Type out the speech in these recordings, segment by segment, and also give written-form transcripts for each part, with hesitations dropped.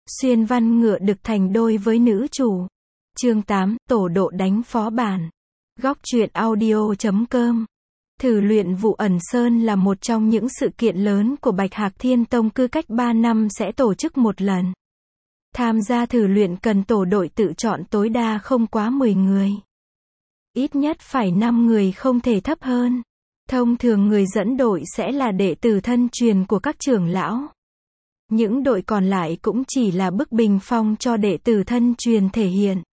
Xuyên văn ngựa đực thành đôi với nữ chủ. Chương 8, tổ độ đánh phó bản. Góc truyện audio.com. Thử luyện vụ ẩn sơn là một trong những sự kiện lớn của Bạch Hạc Thiên Tông, cứ cách 3 năm sẽ tổ chức một lần. Tham gia thử luyện cần tổ đội tự chọn, tối đa không quá 10 người. Ít nhất phải 5 người, không thể thấp hơn. Thông thường người dẫn đội sẽ là đệ tử thân truyền của các trưởng lão. Những đội còn lại cũng chỉ là bức bình phong cho đệ tử thân truyền thể hiện.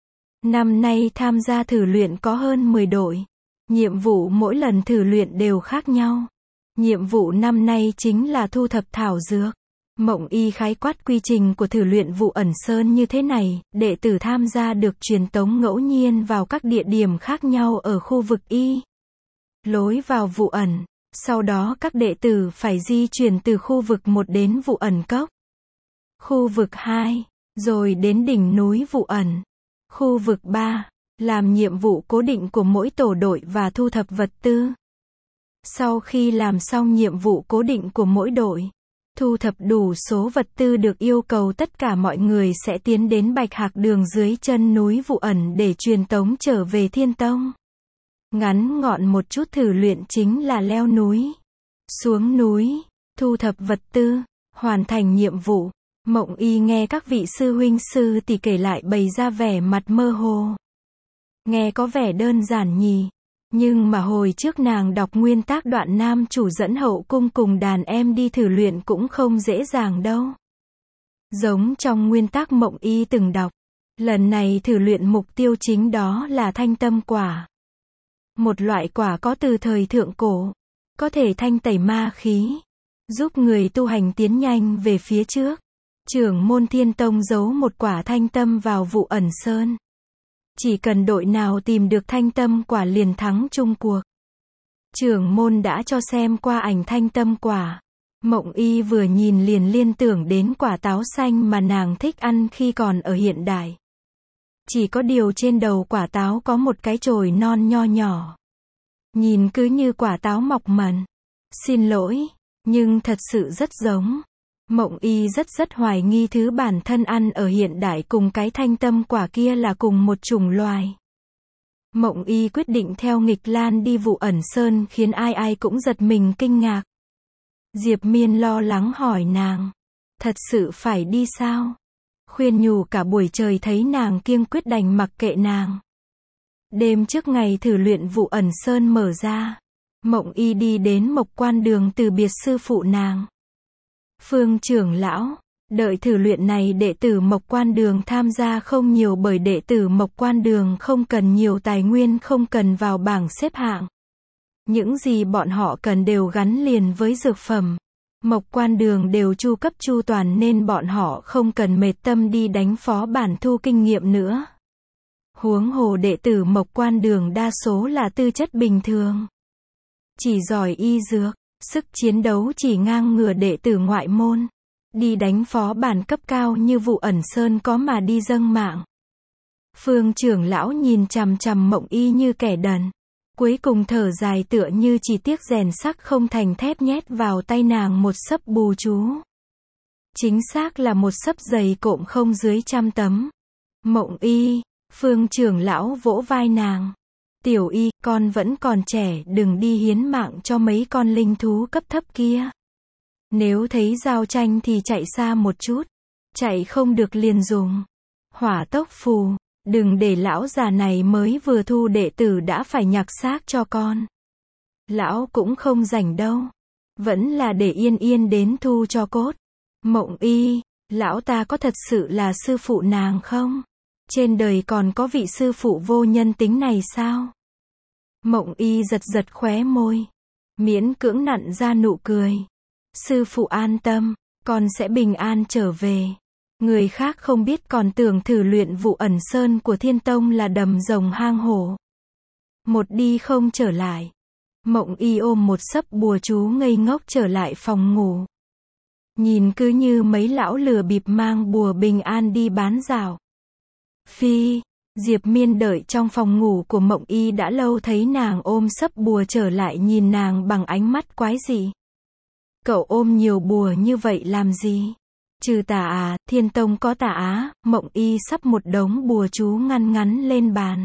Năm nay tham gia thử luyện có hơn 10 đội. Nhiệm vụ mỗi lần thử luyện đều khác nhau. Nhiệm vụ năm nay chính là thu thập thảo dược. Mộng Y khái quát quy trình của thử luyện vụ ẩn sơn như thế này: đệ tử tham gia được truyền tống ngẫu nhiên vào các địa điểm khác nhau ở khu vực Y. Lối vào vụ ẩn. Sau đó các đệ tử phải di chuyển từ khu vực 1 đến vụ ẩn cốc, khu vực 2, rồi đến đỉnh núi vụ ẩn, khu vực 3, làm nhiệm vụ cố định của mỗi tổ đội và thu thập vật tư. Sau khi làm xong nhiệm vụ cố định của mỗi đội, thu thập đủ số vật tư được yêu cầu, tất cả mọi người sẽ tiến đến Bạch Hạc Đường dưới chân núi vụ ẩn để truyền tống trở về Thiên Tông. Ngắn gọn một chút, thử luyện chính là leo núi, xuống núi, thu thập vật tư, hoàn thành nhiệm vụ. Mộng Y nghe các vị sư huynh sư tỷ kể lại bày ra vẻ mặt mơ hồ. Nghe có vẻ đơn giản nhỉ, nhưng mà hồi trước nàng đọc nguyên tác đoạn nam chủ dẫn hậu cung cùng đàn em đi thử luyện cũng không dễ dàng đâu. Giống trong nguyên tác Mộng Y từng đọc, lần này thử luyện mục tiêu chính đó là thanh tâm quả. Một loại quả có từ thời thượng cổ, có thể thanh tẩy ma khí, giúp người tu hành tiến nhanh về phía trước. Trưởng môn Thiên Tông giấu một quả thanh tâm vào vụ ẩn sơn. Chỉ cần đội nào tìm được thanh tâm quả liền thắng chung cuộc. Trưởng môn đã cho xem qua ảnh thanh tâm quả. Mộng Y vừa nhìn liền liên tưởng đến quả táo xanh mà nàng thích ăn khi còn ở hiện đại. Chỉ có điều trên đầu quả táo có một cái chồi non nho nhỏ. Nhìn cứ như quả táo mọc mầm. Xin lỗi, nhưng thật sự rất giống. Mộng Y rất hoài nghi thứ bản thân ăn ở hiện đại cùng cái thanh tâm quả kia là cùng một chủng loài. Mộng Y quyết định theo nghịch lan đi vụ ẩn sơn, khiến ai cũng giật mình kinh ngạc. Diệp Miên lo lắng hỏi nàng, thật sự phải đi sao? Khuyên nhủ cả buổi trời thấy nàng kiêng quyết đành mặc kệ nàng. Đêm trước ngày thử luyện vụ ẩn sơn mở ra, Mộng Y đi đến Mộc Quan Đường từ biệt sư phụ nàng, Phương trưởng lão. Đợi thử luyện này đệ tử Mộc Quan Đường tham gia không nhiều, bởi đệ tử Mộc Quan Đường không cần nhiều tài nguyên, không cần vào bảng xếp hạng. Những gì bọn họ cần đều gắn liền với dược phẩm. Mộc Quan Đường đều chu cấp chu toàn nên bọn họ không cần mệt tâm đi đánh phó bản thu kinh nghiệm nữa. Huống hồ đệ tử Mộc Quan Đường đa số là tư chất bình thường, chỉ giỏi y dược, sức chiến đấu chỉ ngang ngửa đệ tử ngoại môn. Đi đánh phó bản cấp cao như vụ ẩn sơn có mà đi dâng mạng. Phương trưởng lão nhìn chằm chằm Mộng Y như kẻ đần. Cuối cùng thở dài, tựa như chỉ tiếc rèn sắt không thành thép, nhét vào tay nàng một xấp bùa chú. Chính xác là một xấp dày cộm không dưới 100 tấm. Mộng Y, Phương trưởng lão vỗ vai nàng. Tiểu Y, con vẫn còn trẻ, đừng đi hiến mạng cho mấy con linh thú cấp thấp kia. Nếu thấy giao tranh thì chạy xa một chút. Chạy không được liền dùng hỏa tốc phù. Đừng để lão già này mới vừa thu đệ tử đã phải nhặt xác cho con. Lão cũng không rảnh đâu. Vẫn là để Yên Yên đến thu cho cốt. Mộng Y, lão ta có thật sự là sư phụ nàng không? Trên đời còn có vị sư phụ vô nhân tính này sao? Mộng Y giật khóe môi, miễn cưỡng nặn ra nụ cười. Sư phụ an tâm, con sẽ bình an trở về. Người khác không biết còn tưởng thử luyện vụ ẩn sơn của Thiên Tông là đầm rồng hang hổ. Một đi không trở lại. Mộng Y ôm một xấp bùa chú ngây ngốc trở lại phòng ngủ. Nhìn cứ như mấy lão lừa bịp mang bùa bình an đi bán dạo. Phi, Diệp Miên đợi trong phòng ngủ của Mộng Y đã lâu, thấy nàng ôm xấp bùa trở lại nhìn nàng bằng ánh mắt quái dị. Cậu ôm nhiều bùa như vậy làm gì? Trừ tà à, Thiên Tông có tà á, Mộng Y sắp một đống bùa chú ngăn lên bàn.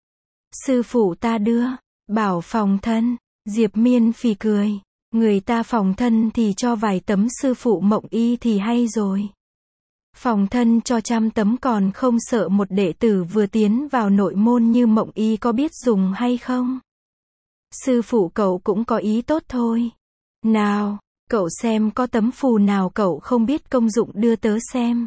Sư phụ ta đưa, bảo phòng thân, Diệp Miên phì cười. Người ta phòng thân thì cho vài tấm, sư phụ Mộng Y thì hay rồi. Phòng thân cho 100 tấm còn không sợ một đệ tử vừa tiến vào nội môn như Mộng Y có biết dùng hay không? Sư phụ cậu cũng có ý tốt thôi. Nào, cậu xem có tấm phù nào cậu không biết công dụng đưa tớ xem.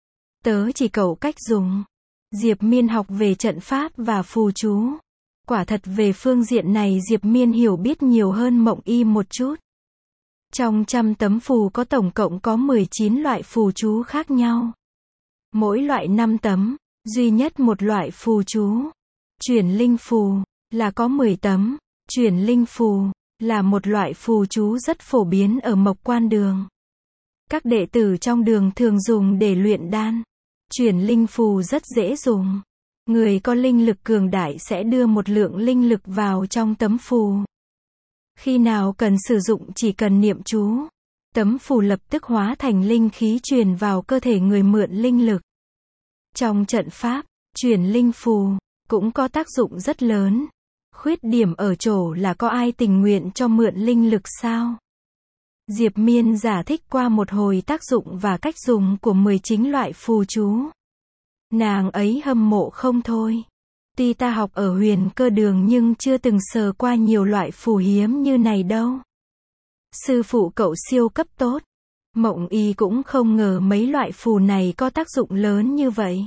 Tớ chỉ cậu cách dùng. Diệp Miên học về trận pháp và phù chú. Quả thật về phương diện này Diệp Miên hiểu biết nhiều hơn Mộng Y một chút. Trong 100 tấm phù có tổng cộng có 19 loại phù chú khác nhau. Mỗi loại 5 tấm, duy nhất một loại phù chú. Chuyển linh phù là có 10 tấm. Chuyển linh phù là một loại phù chú rất phổ biến ở Mộc Quan Đường. Các đệ tử trong đường thường dùng để luyện đan. Chuyển linh phù rất dễ dùng. Người có linh lực cường đại sẽ đưa một lượng linh lực vào trong tấm phù. Khi nào cần sử dụng chỉ cần niệm chú, tấm phù lập tức hóa thành linh khí truyền vào cơ thể người mượn linh lực. Trong trận pháp, chuyển linh phù cũng có tác dụng rất lớn. Khuyết điểm ở chỗ là có ai tình nguyện cho mượn linh lực sao? Diệp Miên giải thích qua một hồi tác dụng và cách dùng của 19 loại phù chú. Nàng ấy hâm mộ không thôi. Tuy ta học ở Huyền Cơ Đường nhưng chưa từng sờ qua nhiều loại phù hiếm như này đâu. Sư phụ cậu siêu cấp tốt. Mộng Y cũng không ngờ mấy loại phù này có tác dụng lớn như vậy.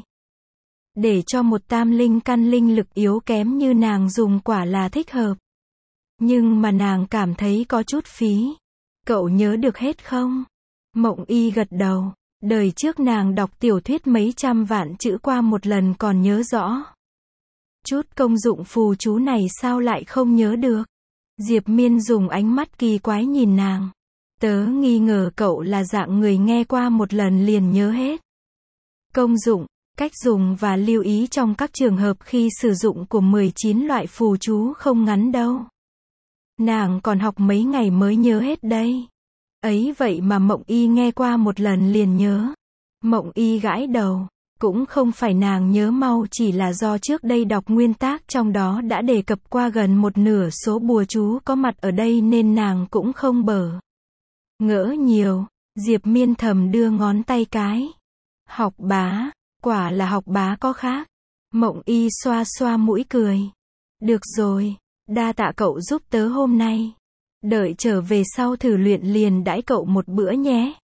Để cho một tam linh căn linh lực yếu kém như nàng dùng quả là thích hợp. Nhưng mà nàng cảm thấy có chút phí. Cậu nhớ được hết không? Mộng Y gật đầu. Đời trước nàng đọc tiểu thuyết mấy trăm vạn chữ qua một lần còn nhớ rõ. Chút công dụng phù chú này sao lại không nhớ được? Diệp Miên dùng ánh mắt kỳ quái nhìn nàng. Tớ nghi ngờ cậu là dạng người nghe qua một lần liền nhớ hết. Công dụng, cách dùng và lưu ý trong các trường hợp khi sử dụng của 19 loại phù chú không ngắn đâu. Nàng còn học mấy ngày mới nhớ hết đây. Ấy vậy mà Mộng Y nghe qua một lần liền nhớ. Mộng Y gãi đầu. Cũng không phải nàng nhớ mau, chỉ là do trước đây đọc nguyên tác trong đó đã đề cập qua gần một nửa số bùa chú có mặt ở đây nên nàng cũng không bỡ ngỡ nhiều. Diệp Miên thầm đưa ngón tay cái. Học bá, quả là học bá có khác. Mộng Y xoa xoa mũi cười. Được rồi, đa tạ cậu giúp tớ hôm nay. Đợi trở về sau thử luyện liền đãi cậu một bữa nhé.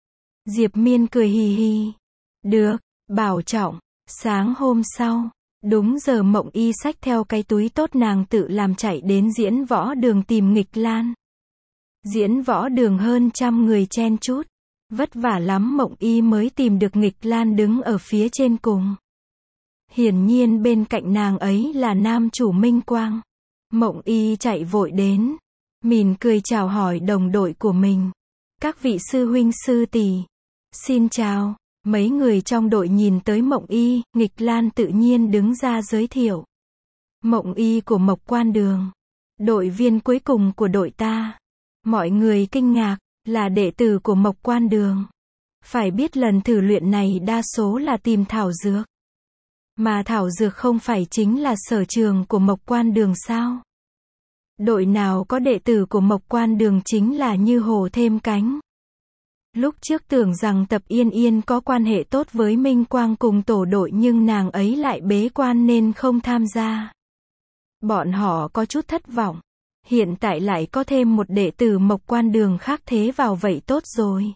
Diệp Miên cười hì hì. Được, bảo trọng. Sáng hôm sau, đúng giờ Mộng Y xách theo cái túi tốt nàng tự làm chạy đến Diễn Võ Đường tìm Nghịch Lan. Diễn Võ Đường hơn 100 người chen chúc. Vất vả lắm Mộng Y mới tìm được Nghịch Lan đứng ở phía trên cùng. Hiển nhiên bên cạnh nàng ấy là nam chủ Minh Quang. Mộng Y chạy vội đến, mỉm cười chào hỏi đồng đội của mình. Các vị sư huynh sư tỷ, xin chào. Mấy người trong đội nhìn tới Mộng Y, Nghịch Lan tự nhiên đứng ra giới thiệu. Mộng Y của Mộc Quan Đường, đội viên cuối cùng của đội ta. Mọi người kinh ngạc, là đệ tử của Mộc Quan Đường. Phải biết lần thử luyện này đa số là tìm thảo dược. Mà thảo dược không phải chính là sở trường của Mộc Quan Đường sao? Đội nào có đệ tử của Mộc Quan Đường chính là như hổ thêm cánh. Lúc trước tưởng rằng Tập Yên Yên có quan hệ tốt với Minh Quang cùng tổ đội nhưng nàng ấy lại bế quan nên không tham gia. Bọn họ có chút thất vọng. Hiện tại lại có thêm một đệ tử Mộc Quan Đường khác thế vào vậy tốt rồi.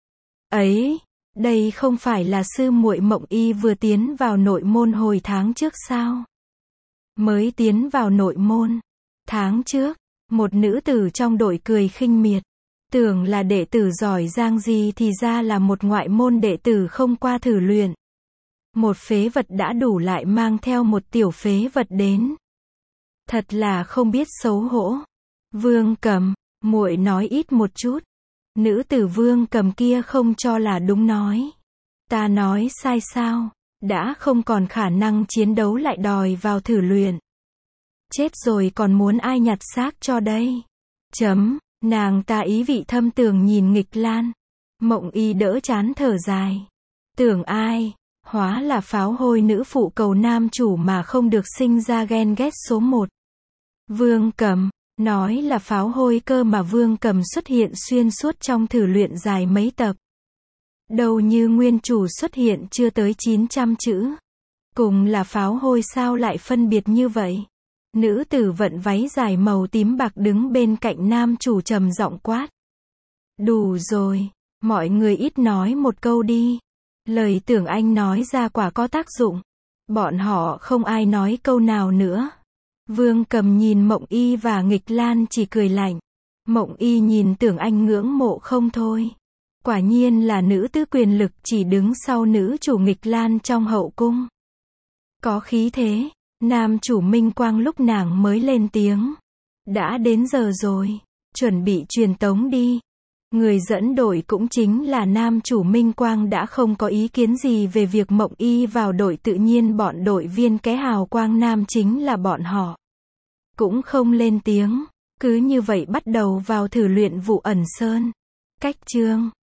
Ấy, đây không phải là sư muội Mộng Y vừa tiến vào nội môn hồi tháng trước sao? Mới tiến vào nội môn. Tháng trước, một nữ tử trong đội cười khinh miệt. Tưởng là đệ tử giỏi giang gì thì ra là một ngoại môn đệ tử không qua thử luyện. Một phế vật đã đủ lại mang theo một tiểu phế vật đến. Thật là không biết xấu hổ. Vương Cầm, muội nói ít một chút. Nữ tử Vương Cầm kia không cho là đúng nói. Ta nói sai sao? Đã không còn khả năng chiến đấu lại đòi vào thử luyện. Chết rồi còn muốn ai nhặt xác cho đây? Nàng ta ý vị thâm trường nhìn Nghịch Lan. Mộng Y đỡ chán thở dài. Tưởng ai, hóa là pháo hôi nữ phụ cầu nam chủ mà không được sinh ra ghen ghét số 1. Vương Cầm, nói là pháo hôi cơ mà Vương Cầm xuất hiện xuyên suốt trong thử luyện dài mấy tập. Đâu như nguyên chủ xuất hiện chưa tới 900 chữ. Cùng là pháo hôi sao lại phân biệt như vậy? Nữ tử vận váy dài màu tím bạc đứng bên cạnh nam chủ trầm giọng quát. Đủ rồi, mọi người ít nói một câu đi. Lời Tưởng Anh nói ra quả có tác dụng. Bọn họ không ai nói câu nào nữa. Vương Cầm nhìn Mộng Y và Nghịch Lan chỉ cười lạnh. Mộng Y nhìn Tưởng Anh ngưỡng mộ không thôi. Quả nhiên là nữ tứ quyền lực chỉ đứng sau nữ chủ Nghịch Lan trong hậu cung. Có khí thế. Nam chủ Minh Quang lúc nàng mới lên tiếng. Đã đến giờ rồi. Chuẩn bị truyền tống đi. Người dẫn đội cũng chính là nam chủ Minh Quang đã không có ý kiến gì về việc Mộng Y vào đội, tự nhiên bọn đội viên cái hào quang nam chính là bọn họ. Cũng không lên tiếng. Cứ như vậy bắt đầu vào thử luyện vụ ẩn sơn. Cách chương